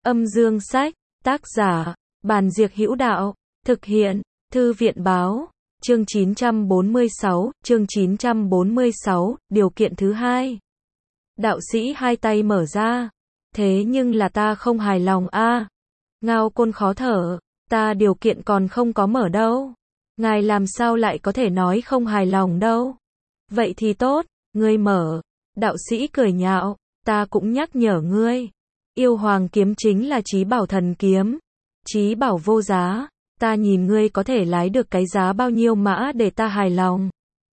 Âm dương sách, tác giả, Bàn Diệc Hữu Đạo, thực hiện, Thư viện báo, chương 946, điều kiện thứ hai. Đạo sĩ hai tay mở ra. Thế nhưng là ta không hài lòng a. Ngao Côn khó thở, ta điều kiện còn không có mở đâu. Ngài làm sao lại có thể nói không hài lòng đâu. Vậy thì tốt, ngươi mở. Đạo sĩ cười nhạo, ta cũng nhắc nhở ngươi. Yêu hoàng kiếm chính là chí bảo thần kiếm. Chí bảo vô giá, ta nhìn ngươi có thể lái được cái giá bao nhiêu mã để ta hài lòng.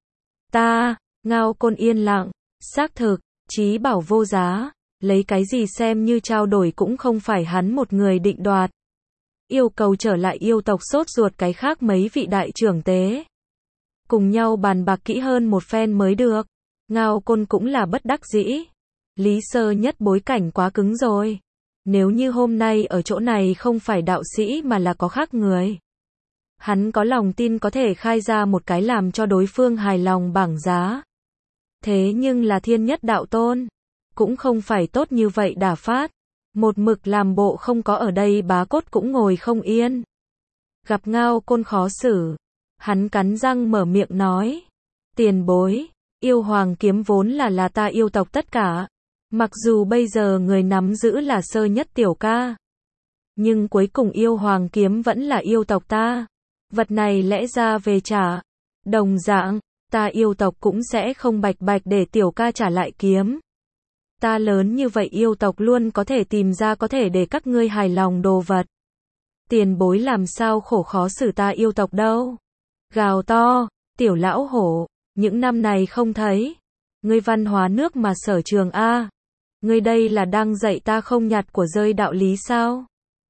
Ngao Côn yên lặng, xác thực, chí bảo vô giá, lấy cái gì xem như trao đổi cũng không phải hắn một người định đoạt. Yêu cầu trở lại yêu tộc sốt ruột cái khác mấy vị đại trưởng tế. Cùng nhau bàn bạc kỹ hơn một phen mới được. Ngao Côn cũng là bất đắc dĩ. Lý Sơ Nhất bối cảnh quá cứng rồi. Nếu như hôm nay ở chỗ này không phải đạo sĩ mà là có khác người. Hắn có lòng tin có thể khai ra một cái làm cho đối phương hài lòng bảng giá. Thế nhưng là Thiên Nhất đạo tôn. Cũng không phải tốt như vậy đả phát. Một mực làm bộ không có ở đây Bá Cốt cũng ngồi không yên. Gặp Ngao Côn khó xử. Hắn cắn răng mở miệng nói. Tiền bối, yêu hoàng kiếm vốn là ta yêu tộc tất cả. Mặc dù bây giờ người nắm giữ là Sơ Nhất tiểu ca. Nhưng cuối cùng yêu hoàng kiếm vẫn là yêu tộc ta. Vật này lẽ ra về trả. Đồng dạng, ta yêu tộc cũng sẽ không bạch bạch để tiểu ca trả lại kiếm. Ta lớn như vậy yêu tộc luôn có thể tìm ra có thể để các ngươi hài lòng đồ vật. Tiền bối làm sao khổ khó xử ta yêu tộc đâu. Gào to, tiểu lão hổ, những năm này không thấy. Ngươi văn hóa nước mà sở trường a. Ngươi đây là đang dạy ta không nhặt của rơi đạo lý sao?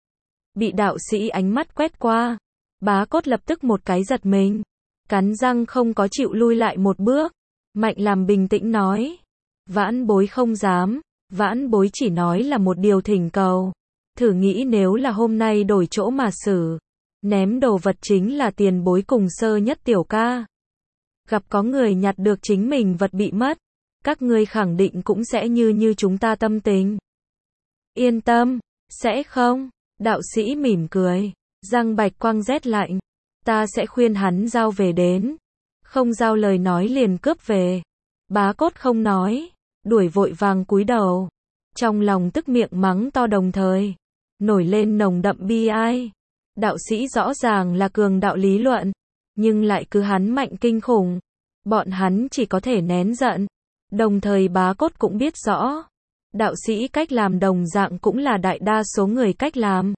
Bị đạo sĩ ánh mắt quét qua. Bá Cốt lập tức một cái giật mình. Cắn răng không có chịu lui lại một bước. Mạnh làm bình tĩnh nói. Vãn bối không dám. Vãn bối chỉ nói là một điều thỉnh cầu. Thử nghĩ nếu là hôm nay đổi chỗ mà xử. Ném đồ vật chính là tiền bối cùng Sơ Nhất tiểu ca. Gặp có người nhặt được chính mình vật bị mất. Các ngươi khẳng định cũng sẽ như chúng ta tâm tình. Yên tâm, sẽ không. Đạo sĩ mỉm cười. Răng bạch quang rét lạnh. Ta sẽ khuyên hắn giao về đến. Không giao lời nói liền cướp về. Bá Cốt không nói. Đuổi vội vàng cúi đầu. Trong lòng tức miệng mắng to đồng thời. Nổi lên nồng đậm bi ai. Đạo sĩ rõ ràng là cường đạo lý luận. Nhưng lại cứ hắn mạnh kinh khủng. Bọn hắn chỉ có thể nén giận. Đồng thời Bá Cốt cũng biết rõ. Đạo sĩ cách làm đồng dạng cũng là đại đa số người cách làm.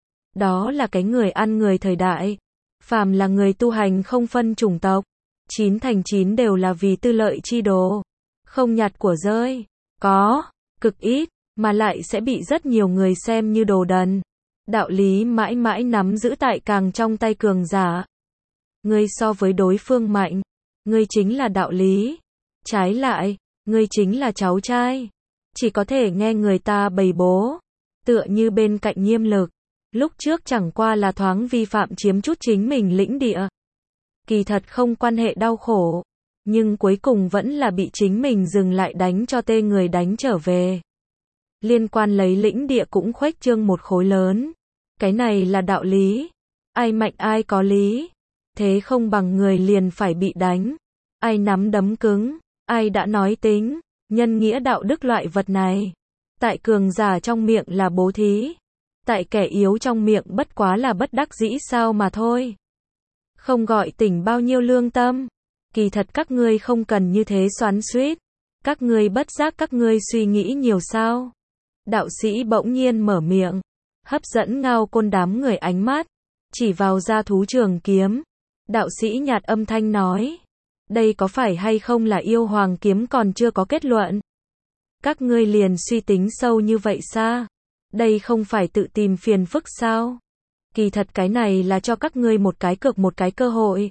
Đó là cái người ăn người thời đại. Phàm là người tu hành không phân chủng tộc. 9 thành 9 đều là vì tư lợi chi đồ. Không nhặt của rơi. Có, cực ít, mà lại sẽ bị rất nhiều người xem như đồ đần. Đạo lý mãi mãi nắm giữ tại càng trong tay cường giả. Ngươi so với đối phương mạnh. Ngươi chính là đạo lý. Trái lại, ngươi chính là cháu trai. Chỉ có thể nghe người ta bày bố. Tựa như bên cạnh Nghiêm Lực. Lúc trước chẳng qua là thoáng vi phạm chiếm chút chính mình lĩnh địa. Kỳ thật không quan hệ đau khổ. Nhưng cuối cùng vẫn là bị chính mình dừng lại đánh cho tê người đánh trở về. Liên quan lấy lĩnh địa cũng khuếch trương một khối lớn. Cái này là đạo lý. Ai mạnh ai có lý. Thế không bằng người liền phải bị đánh. Ai nắm đấm cứng. Ai đã nói tính. Nhân nghĩa đạo đức loại vật này. Tại cường giả trong miệng là bố thí. Tại kẻ yếu trong miệng bất quá là bất đắc dĩ sao mà thôi. Không gọi tỉnh bao nhiêu lương tâm. Kỳ thật các ngươi không cần như thế xoắn xuýt. Các ngươi bất giác các ngươi suy nghĩ nhiều sao. Đạo sĩ bỗng nhiên mở miệng. Hấp dẫn Ngao Côn đám người ánh mắt. Chỉ vào gia thú trường kiếm. Đạo sĩ nhạt âm thanh nói. Đây có phải hay không là yêu hoàng kiếm còn chưa có kết luận. Các ngươi liền suy tính sâu như vậy sao? Đây không phải tự tìm phiền phức sao? Kỳ thật cái này là cho các ngươi một cái cược một cái cơ hội.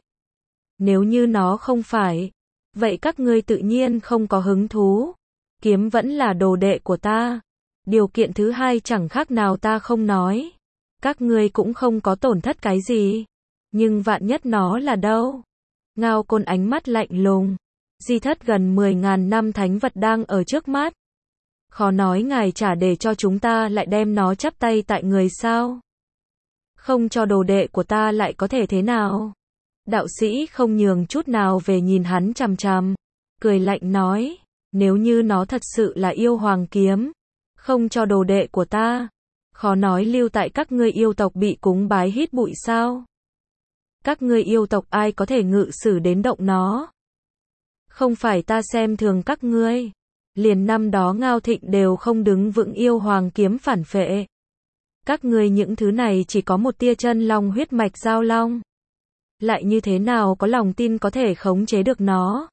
Nếu như nó không phải, vậy các ngươi tự nhiên không có hứng thú. Kiếm vẫn là đồ đệ của ta. Điều kiện thứ hai chẳng khác nào ta không nói. Các ngươi cũng không có tổn thất cái gì. Nhưng vạn nhất nó là đâu? Ngao Côn ánh mắt lạnh lùng. Di thất gần 10.000 năm thánh vật đang ở trước mắt. Khó nói ngài trả để cho chúng ta lại đem nó chắp tay tại người sao? Không cho đồ đệ của ta lại có thể thế nào? Đạo sĩ không nhường chút nào về nhìn hắn chằm chằm, cười lạnh nói, nếu như nó thật sự là yêu hoàng kiếm, không cho đồ đệ của ta, khó nói lưu tại các ngươi yêu tộc bị cúng bái hít bụi sao? Các ngươi yêu tộc ai có thể ngự sử đến động nó? Không phải ta xem thường các ngươi, liền năm đó Ngao Thịnh đều không đứng vững yêu hoàng kiếm phản phệ. Các ngươi những thứ này chỉ có một tia chân long huyết mạch giao long, lại như thế nào có lòng tin có thể khống chế được nó?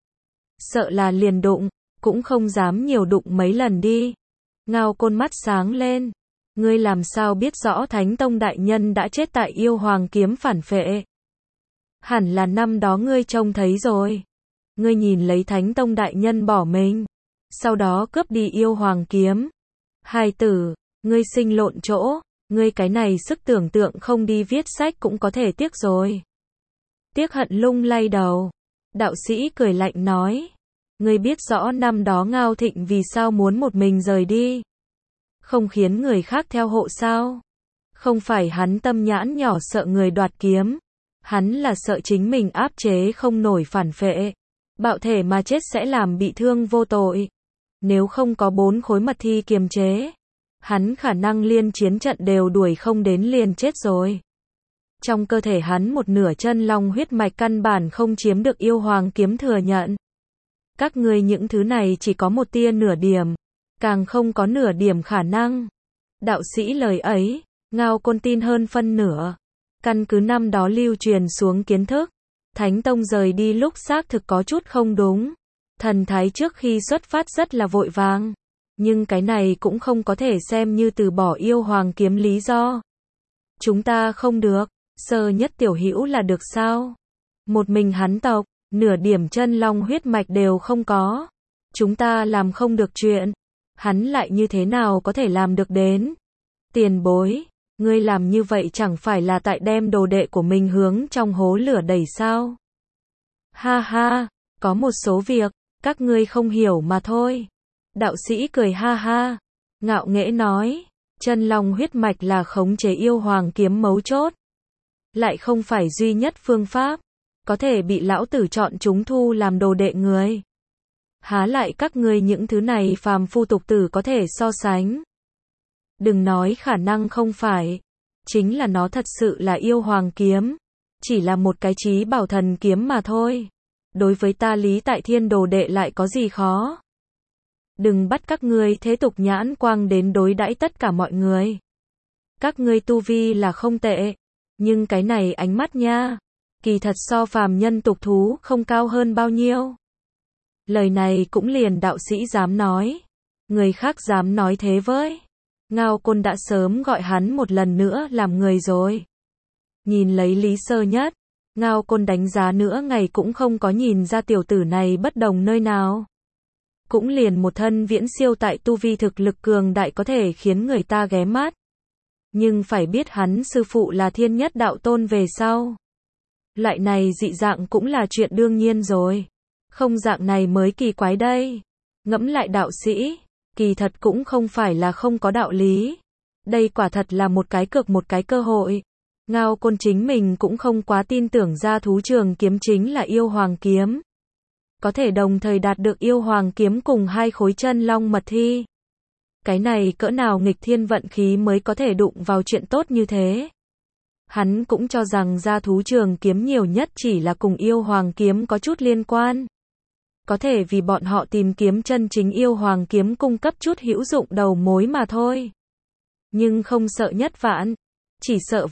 Sợ là liền đụng, cũng không dám nhiều đụng mấy lần đi. Ngao Côn mắt sáng lên, ngươi làm sao biết rõ Thánh Tông đại nhân đã chết tại yêu hoàng kiếm phản phệ? Hẳn là năm đó ngươi trông thấy rồi. Ngươi nhìn lấy Thánh Tông đại nhân bỏ mình, sau đó cướp đi yêu hoàng kiếm. Hài tử, ngươi sinh lộn chỗ, ngươi cái này sức tưởng tượng không đi viết sách cũng có thể tiếc rồi. Tiếc Hận lung lay đầu. Đạo sĩ cười lạnh nói, ngươi biết rõ năm đó Ngao Thịnh vì sao muốn một mình rời đi, không khiến người khác theo hộ sao? Không phải hắn tâm nhãn nhỏ sợ người đoạt kiếm, hắn là sợ chính mình áp chế không nổi phản phệ, bạo thể mà chết sẽ làm bị thương vô tội. Nếu không có 4 khối mật thi kiềm chế, hắn khả năng liên chiến trận đều đuổi không đến liền chết rồi. Trong cơ thể hắn một nửa chân long huyết mạch căn bản không chiếm được yêu hoàng kiếm thừa nhận. Các ngươi những thứ này chỉ có một tia nửa điểm, càng không có nửa điểm khả năng. Đạo sĩ lời ấy, Ngao Côn tin hơn phân nửa. Căn cứ năm đó lưu truyền xuống kiến thức, Thánh Tông rời đi lúc xác thực có chút không đúng. Thần thái trước khi xuất phát rất là vội vàng, nhưng cái này cũng không có thể xem như từ bỏ yêu hoàng kiếm lý do. Chúng ta không được, sơ nhất tiểu hữu là được sao? Một mình hắn tộc, nửa điểm chân long huyết mạch đều không có. Chúng ta làm không được chuyện, hắn lại như thế nào có thể làm được đến? Tiền bối, ngươi làm như vậy chẳng phải là tại đem đồ đệ của mình hướng trong hố lửa đẩy sao? Ha ha, có một số việc, các ngươi không hiểu mà thôi. Đạo sĩ cười ha ha, ngạo nghễ nói, chân long huyết mạch là khống chế yêu hoàng kiếm mấu chốt, lại không phải duy nhất phương pháp, có thể bị lão tử chọn chúng thu làm đồ đệ người. Há lại các ngươi những thứ này phàm phu tục tử có thể so sánh. Đừng nói khả năng không phải, chính là nó thật sự là yêu hoàng kiếm, chỉ là một cái chí bảo thần kiếm mà thôi. Đối với ta Lý Tại Thiên đồ đệ lại có gì khó. Đừng bắt các ngươi thế tục nhãn quang đến đối đãi tất cả mọi người. Các ngươi tu vi là không tệ, nhưng cái này ánh mắt nha, kỳ thật so phàm nhân tục thú không cao hơn bao nhiêu. Lời này cũng liền đạo sĩ dám nói, người khác dám nói thế với. Ngao Côn đã sớm gọi hắn một lần nữa làm người rồi. Nhìn lấy Lý Sơ Nhất, Ngao Côn đánh giá nữa ngày cũng không có nhìn ra tiểu tử này bất đồng nơi nào. Cũng liền một thân viễn siêu tại tu vi thực lực cường đại có thể khiến người ta ghé mắt. Nhưng phải biết hắn sư phụ là Thiên Nhất đạo tôn về sau. Loại này dị dạng cũng là chuyện đương nhiên rồi. Không dạng này mới kỳ quái đây. Ngẫm lại đạo sĩ, kỳ thật cũng không phải là không có đạo lý. Đây quả thật là một cái cược một cái cơ hội. Ngao Côn chính mình cũng không quá tin tưởng ra thú trường kiếm chính là yêu hoàng kiếm. Có thể đồng thời đạt được yêu hoàng kiếm cùng 2 khối chân long mật thi. Cái này cỡ nào nghịch thiên vận khí mới có thể đụng vào chuyện tốt như thế. Hắn cũng cho rằng ra thú trường kiếm nhiều nhất chỉ là cùng yêu hoàng kiếm có chút liên quan. Có thể vì bọn họ tìm kiếm chân chính yêu hoàng kiếm cung cấp chút hữu dụng đầu mối mà thôi. Nhưng không sợ nhất vạn, chỉ sợ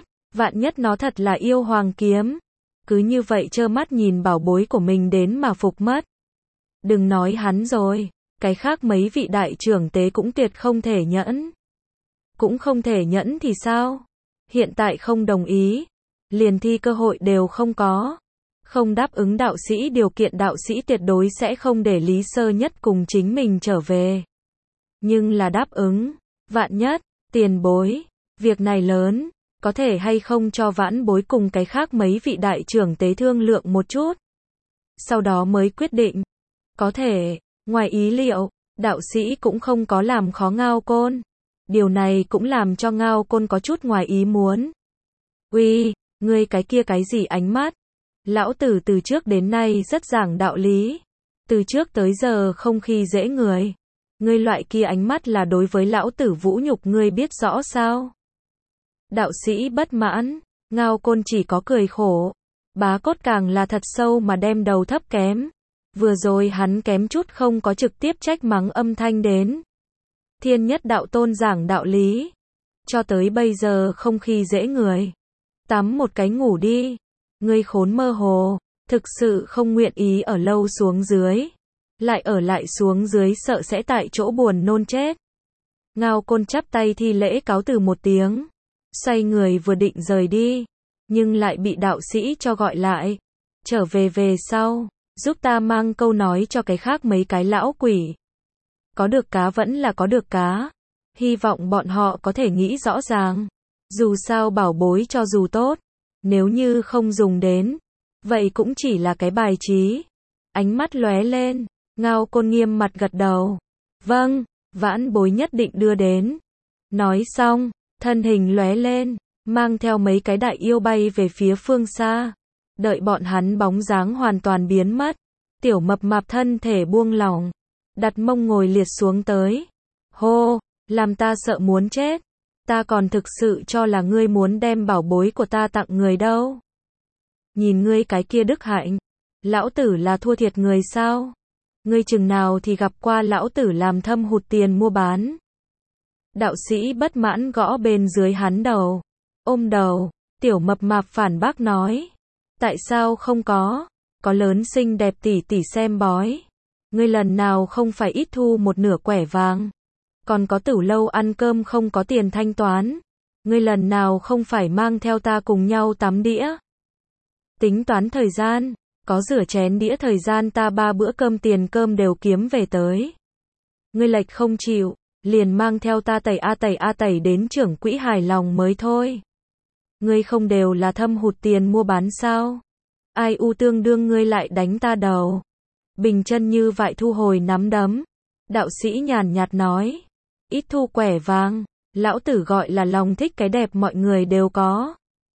vạn nhất nó thật là yêu hoàng kiếm. Cứ như vậy trơ mắt nhìn bảo bối của mình đến mà phục mất. Đừng nói hắn rồi, cái khác mấy vị đại trưởng tế cũng tuyệt không thể nhẫn. Cũng không thể nhẫn thì sao? Hiện tại không đồng ý, liền thi cơ hội đều không có. Không đáp ứng đạo sĩ điều kiện đạo sĩ tuyệt đối sẽ không để Lý Sơ Nhất cùng chính mình trở về. Nhưng là đáp ứng, vạn nhất, tiền bối, việc này lớn, có thể hay không cho vãn bối cùng cái khác mấy vị đại trưởng tế thương lượng một chút. Sau đó mới quyết định. Có thể, ngoài ý liệu, Đạo sĩ cũng không có làm khó Ngao Côn. Điều này cũng làm cho Ngao Côn có chút ngoài ý muốn. Uy, ngươi cái kia cái gì ánh mắt? Lão tử từ trước đến nay rất giảng đạo lý. Từ trước tới giờ không khi dễ người. Ngươi loại kia ánh mắt là đối với lão tử vũ nhục, ngươi biết rõ sao? Đạo sĩ bất mãn. Ngao Côn chỉ có cười khổ. Bá Cốt càng là thật sâu mà đem đầu thấp kém. Vừa rồi hắn kém chút không có trực tiếp trách mắng âm thanh đến. Thiên Nhất Đạo Tôn giảng đạo lý. Cho tới bây giờ không khi dễ người. Tắm một cái ngủ đi. Ngươi khốn mơ hồ. Thực sự không nguyện ý ở lâu xuống dưới. Lại ở lại xuống dưới sợ sẽ tại chỗ buồn nôn chết. Ngao Côn chắp tay thi lễ cáo từ một tiếng. Xoay người vừa định rời đi. Nhưng lại bị đạo sĩ cho gọi lại. Trở về sau. Giúp ta mang câu nói cho cái khác mấy cái lão quỷ. Có được cá vẫn là có được cá. Hy vọng bọn họ có thể nghĩ rõ ràng. Dù sao bảo bối cho dù tốt. Nếu như không dùng đến. Vậy cũng chỉ là cái bài trí. Ánh mắt lóe lên. Ngao Côn nghiêm mặt gật đầu. Vâng, vãn bối nhất định đưa đến. Nói xong, thân hình lóe lên. Mang theo mấy cái đại yêu bay về phía phương xa. Đợi bọn hắn bóng dáng hoàn toàn biến mất. Tiểu mập mạp thân thể buông lỏng. Đặt mông ngồi liệt xuống tới. Hô, làm ta sợ muốn chết. Ta còn thực sự cho là ngươi muốn đem bảo bối của ta tặng người đâu. Nhìn ngươi cái kia đức hạnh. Lão tử là thua thiệt người sao? Ngươi chừng nào thì gặp qua lão tử làm thâm hụt tiền mua bán. Đạo sĩ bất mãn gõ bên dưới hắn đầu. Ôm đầu, tiểu mập mạp phản bác nói. Tại sao không có? Có lớn xinh đẹp tỷ tỷ xem bói. Ngươi lần nào không phải ít thu một nửa quẻ vàng. Còn có tửu lâu ăn cơm không có tiền thanh toán. Ngươi lần nào không phải mang theo ta cùng nhau tắm đĩa. Tính toán thời gian. Có rửa chén đĩa thời gian ta 3 bữa cơm tiền cơm đều kiếm về tới. Ngươi lệch không chịu. Liền mang theo ta tẩy đến trưởng quỹ hài lòng mới thôi. Ngươi không đều là thâm hụt tiền mua bán sao? Ai u tương đương ngươi lại đánh ta đầu. Bình chân như vậy thu hồi nắm đấm. Đạo sĩ nhàn nhạt nói. Ít thu quẻ vàng. Lão tử gọi là lòng thích cái đẹp mọi người đều có.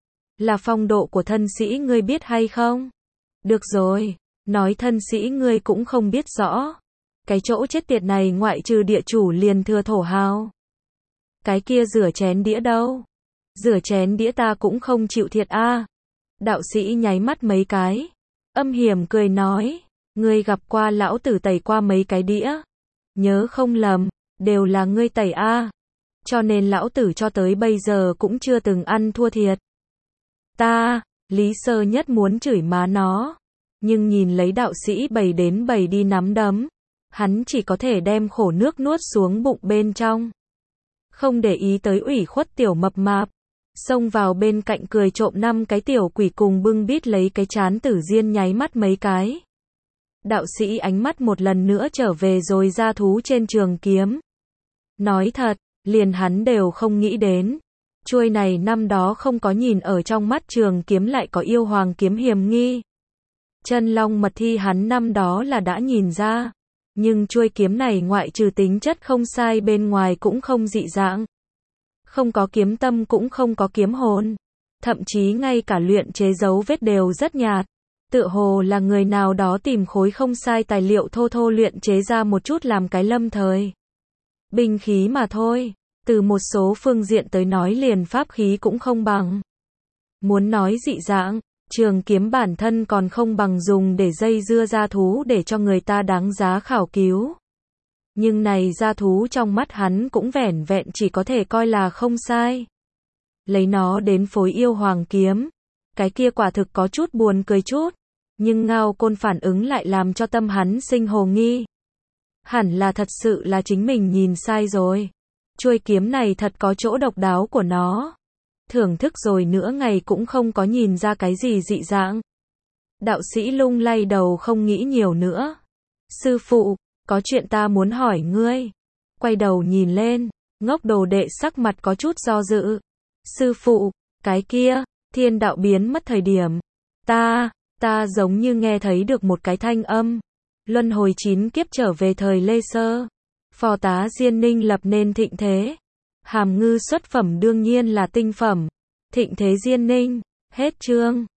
Là phong độ của thân sĩ ngươi biết hay không? Được rồi. Nói thân sĩ ngươi cũng không biết rõ. Cái chỗ chết tiệt này ngoại trừ địa chủ liền thừa thổ hào. Cái kia rửa chén đĩa đâu? Rửa chén đĩa ta cũng không chịu thiệt a. Đạo sĩ nháy mắt mấy cái. Âm hiểm cười nói. Ngươi gặp qua lão tử tẩy qua mấy cái đĩa. Nhớ không lầm. Đều là ngươi tẩy a. Cho nên lão tử cho tới bây giờ cũng chưa từng ăn thua thiệt. Ta, Lý Sơ Nhất muốn chửi má nó. Nhưng nhìn lấy đạo sĩ bày đến bày đi nắm đấm. Hắn chỉ có thể đem khổ nước nuốt xuống bụng bên trong. Không để ý tới ủy khuất tiểu mập mạp. Xông vào bên cạnh cười trộm 5 cái tiểu quỷ cùng bưng bít lấy cái chán Tử Diên nháy mắt mấy cái. Đạo sĩ ánh mắt một lần nữa trở về rồi ra thú trên trường kiếm. Nói thật, liền hắn đều không nghĩ đến. Chuôi này năm đó không có nhìn ở trong mắt trường kiếm lại có yêu hoàng kiếm hiểm nghi. Chân long mật thi hắn năm đó là đã nhìn ra. Nhưng chuôi kiếm này ngoại trừ tính chất không sai bên ngoài cũng không dị dạng. Không có kiếm tâm cũng không có kiếm hồn. Thậm chí ngay cả luyện chế dấu vết đều rất nhạt. Tựa hồ là người nào đó tìm khối không sai tài liệu thô thô luyện chế ra một chút làm cái lâm thời binh khí mà thôi. Từ một số phương diện tới nói liền pháp khí cũng không bằng. Muốn nói dị dạng, trường kiếm bản thân còn không bằng dùng để dây dưa gia thú để cho người ta đáng giá khảo cứu. Nhưng này gia thú trong mắt hắn cũng vẻn vẹn chỉ có thể coi là không sai. Lấy nó đến phối yêu hoàng kiếm. Cái kia quả thực có chút buồn cười chút. Nhưng Ngao Côn phản ứng lại làm cho tâm hắn sinh hồ nghi. Hẳn là thật sự là chính mình nhìn sai rồi. Chuôi kiếm này thật có chỗ độc đáo của nó. Thưởng thức rồi nữa ngày cũng không có nhìn ra cái gì dị dạng. Đạo sĩ lung lay đầu không nghĩ nhiều nữa. Sư phụ, có chuyện ta muốn hỏi ngươi. Quay đầu nhìn lên, ngốc đồ đệ sắc mặt có chút do dự. Sư phụ, cái kia, thiên đạo biến mất thời điểm. Ta giống như nghe thấy được một cái thanh âm. Luân hồi 9 kiếp trở về thời Lê Sơ. Phò tá Diên Ninh lập nên thịnh thế. Hàm ngư xuất phẩm đương nhiên là tinh phẩm. Thịnh thế Diên Ninh. Hết chương.